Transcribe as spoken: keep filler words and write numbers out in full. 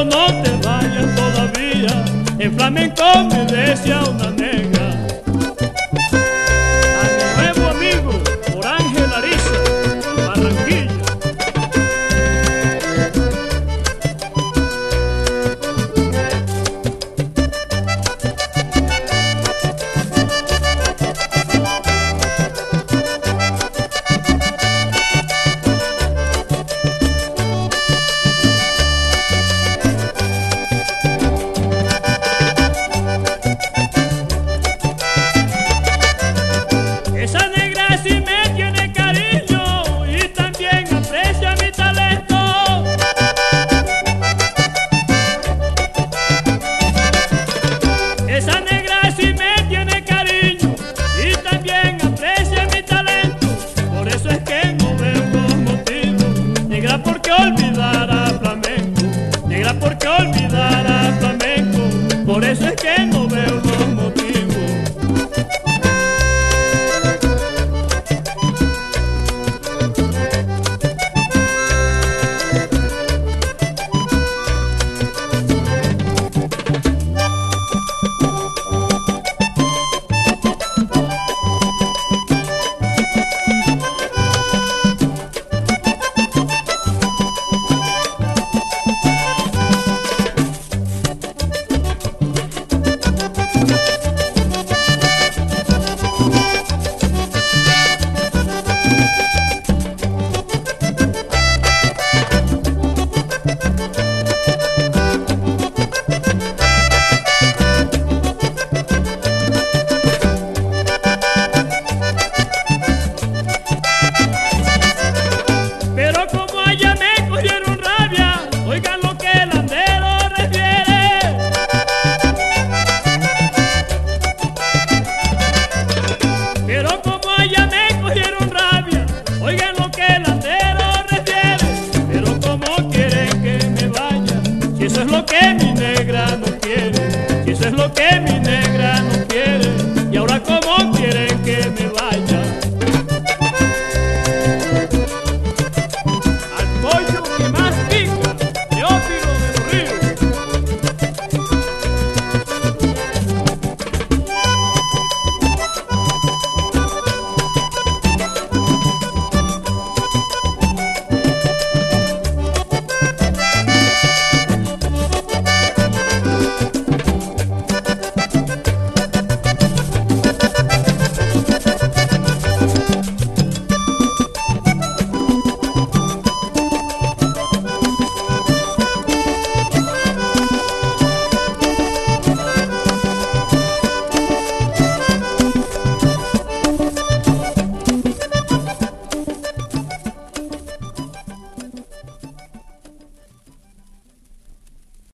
pero no te vayas todavía. En flamenco me decía una negra. A mi nuevo amigo, por Ángel Ariza, Barranquilla. Esa negra sí me tiene cariño y también aprecia mi talento. Esa negra sí me tiene cariño y también aprecia mi talento. Por eso es que no veo los motivos, negra, por qué olvidar a flamenco. Negra, por qué olvidar a flamenco. Por eso es que no veo los motivos. Pero como allá me cogieron rabia, oigan lo que el andero refiere. Pero como allá me cogieron rabia, oigan lo que el andero refiere. Pero como quieren que me vaya, si eso es lo que mi negra no quiere, si eso es lo que mi negra